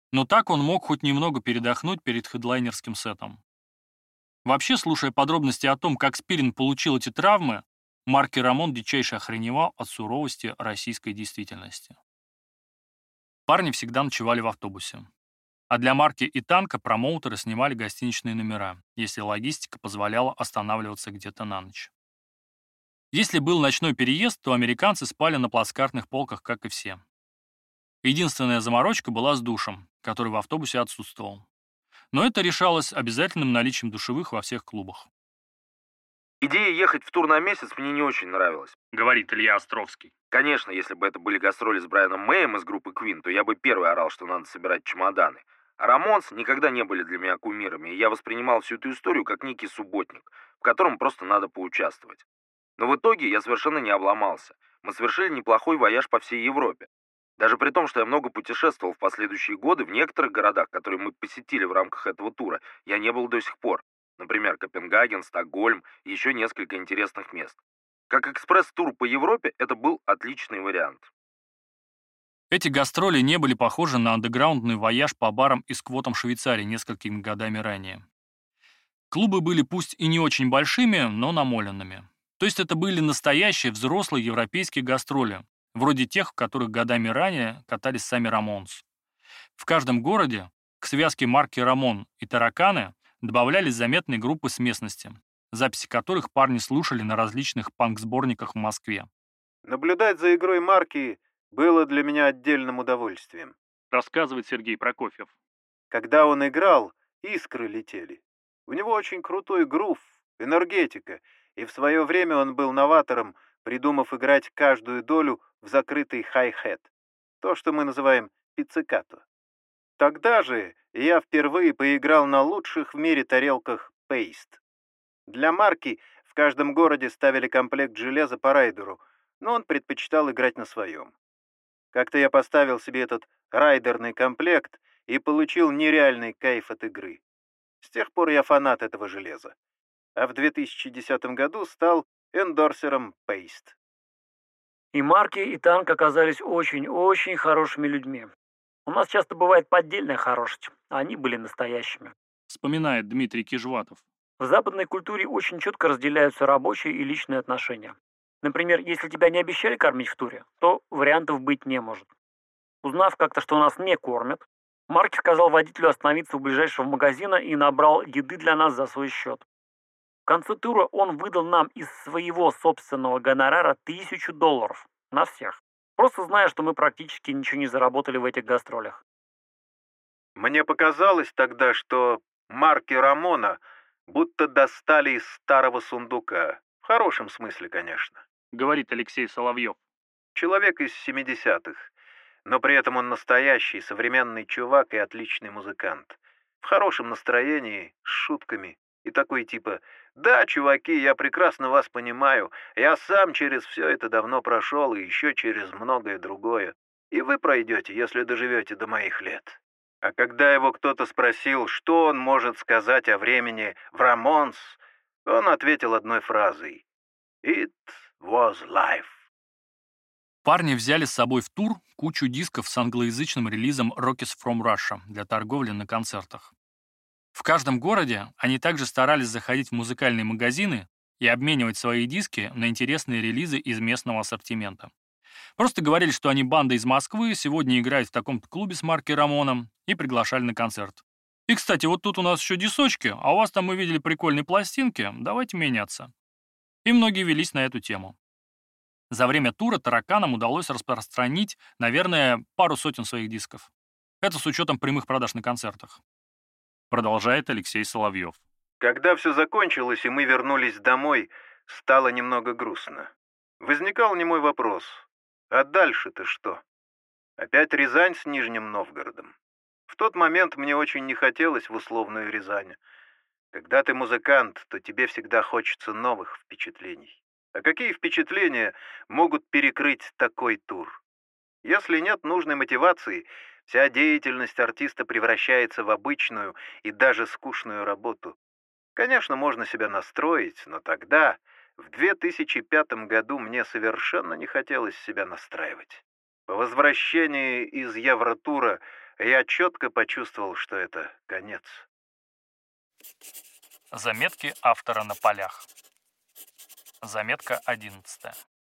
Но так он мог хоть немного передохнуть перед хедлайнерским сетом. Вообще, слушая подробности о том, как Спирин получил эти травмы, Марки Рамон дичайше охреневал от суровости российской действительности. Парни всегда ночевали в автобусе. А для Марки и Танка промоутеры снимали гостиничные номера, если логистика позволяла останавливаться где-то на ночь. Если был ночной переезд, то американцы спали на плацкартных полках, как и все. Единственная заморочка была с душем, который в автобусе отсутствовал. Но это решалось обязательным наличием душевых во всех клубах. Идея ехать в тур на месяц мне не очень нравилась. Говорит Илья Островский. Конечно, если бы это были гастроли с Брайаном Мэем из группы Queen, то я бы первый орал, что надо собирать чемоданы. А Рамонс никогда не были для меня кумирами, и я воспринимал всю эту историю как некий субботник, в котором просто надо поучаствовать. Но в итоге я совершенно не обломался. Мы совершили неплохой вояж по всей Европе. Даже при том, что я много путешествовал в последующие годы, в некоторых городах, которые мы посетили в рамках этого тура, я не был до сих пор. Например, Копенгаген, Стокгольм и еще несколько интересных мест. Как экспресс-тур по Европе это был отличный вариант. Эти гастроли не были похожи на андеграундный вояж по барам и сквотам Швейцарии несколькими годами ранее. Клубы были пусть и не очень большими, но намоленными. То есть это были настоящие взрослые европейские гастроли, вроде тех, в которых годами ранее катались сами Рамонс. В каждом городе к связке Марки Рамон и Тараканы добавлялись заметные группы с местности, записи которых парни слушали на различных панк-сборниках в Москве. Наблюдать за игрой Марки было для меня отдельным удовольствием. Рассказывает Сергей Прокофьев. Когда он играл, искры летели. У него очень крутой грув, энергетика, и в свое время он был новатором, придумав играть каждую долю в закрытый хай-хет, то, что мы называем пиццикато. Тогда же я впервые поиграл на лучших в мире тарелках Paste. Для Марки в каждом городе ставили комплект железа по райдеру, но он предпочитал играть на своем. Как-то я поставил себе этот райдерный комплект и получил нереальный кайф от игры. С тех пор я фанат этого железа. А в 2010 году стал эндорсером Paste. И Марки, и Танк оказались очень-очень хорошими людьми. У нас часто бывает поддельная хорошесть, а они были настоящими. Вспоминает Дмитрий Кижватов. В западной культуре очень четко разделяются рабочие и личные отношения. Например, если тебя не обещали кормить в туре, то вариантов быть не может. Узнав как-то, что нас не кормят, Марки сказал водителю остановиться у ближайшего магазина и набрал еды для нас за свой счет. В конце тура он выдал нам из своего собственного гонорара $1000 на всех, просто зная, что мы практически ничего не заработали в этих гастролях. Мне показалось тогда, что Марки Рамона будто достали из старого сундука. В хорошем смысле, конечно. Говорит Алексей Соловьев. Человек из 70-х, но при этом он настоящий, современный чувак и отличный музыкант. В хорошем настроении, с шутками и такой типа: «Да, чуваки, я прекрасно вас понимаю, я сам через все это давно прошел и еще через многое другое. И вы пройдете, если доживете до моих лет». А когда его кто-то спросил, что он может сказать о времени в Рамонс, он ответил одной фразой: «It was life». Парни взяли с собой в тур кучу дисков с англоязычным релизом Rockets from Russia для торговли на концертах. В каждом городе они также старались заходить в музыкальные магазины и обменивать свои диски на интересные релизы из местного ассортимента. Просто говорили, что они банда из Москвы, сегодня играют в таком-то клубе с Марки Рамоном, и приглашали на концерт. И, кстати, вот тут у нас еще дисочки, а у вас там мы видели прикольные пластинки, давайте меняться. И многие велись на эту тему. За время тура Тараканам удалось распространить, наверное, пару сотен своих дисков. Это с учетом прямых продаж на концертах. Продолжает Алексей Соловьев. Когда все закончилось и мы вернулись домой, стало немного грустно. Возникал немой вопрос: а дальше-то что? Опять Рязань с Нижним Новгородом? В тот момент мне очень не хотелось в условную Рязань. Когда ты музыкант, то тебе всегда хочется новых впечатлений. А какие впечатления могут перекрыть такой тур? Если нет нужной мотивации, вся деятельность артиста превращается в обычную и даже скучную работу. Конечно, можно себя настроить, но тогда, в 2005 году, мне совершенно не хотелось себя настраивать. По возвращении из Евротура Я четко почувствовал, что это конец. Заметки автора на полях. Заметка 11.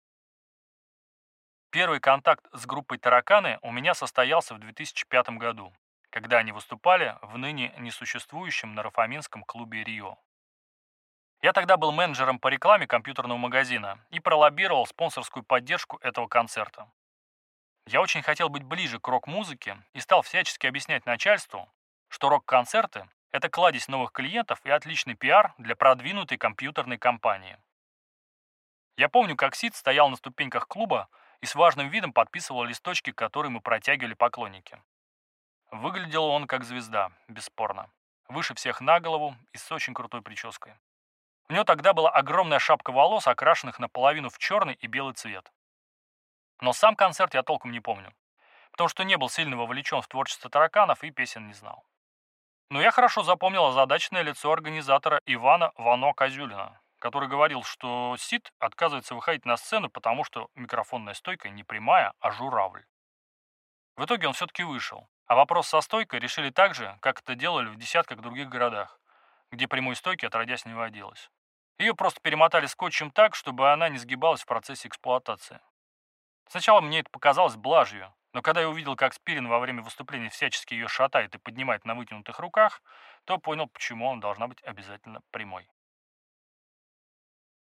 Первый контакт с группой «Тараканы» у меня состоялся в 2005 году, когда они выступали в ныне несуществующем нарафаминском клубе «Рио». Я тогда был менеджером по рекламе компьютерного магазина и пролоббировал спонсорскую поддержку этого концерта. Я очень хотел быть ближе к рок-музыке и стал всячески объяснять начальству, что рок-концерты – это кладезь новых клиентов и отличный пиар для продвинутой компьютерной компании. Я помню, как Сид стоял на ступеньках клуба и с важным видом подписывал листочки, которые мы протягивали поклонники. Выглядел он как звезда, бесспорно. Выше всех на голову и с очень крутой прической. У него тогда была огромная шапка волос, окрашенных наполовину в черный и белый цвет. Но сам концерт я толком не помню, потому что не был сильно вовлечен в творчество «Тараканов» и песен не знал. Но я хорошо запомнил озадаченное лицо организатора Ивана Вано Козюлина, который говорил, что Сид отказывается выходить на сцену, потому что микрофонная стойка не прямая, а журавль. В итоге он все-таки вышел, а вопрос со стойкой решили так же, как это делали в десятках других городах, где прямой стойки отродясь не водилось. Ее просто перемотали скотчем так, чтобы она не сгибалась в процессе эксплуатации. Сначала мне это показалось блажью, но когда я увидел, как Спирин во время выступления всячески ее шатает и поднимает на вытянутых руках, то понял, почему она должна быть обязательно прямой.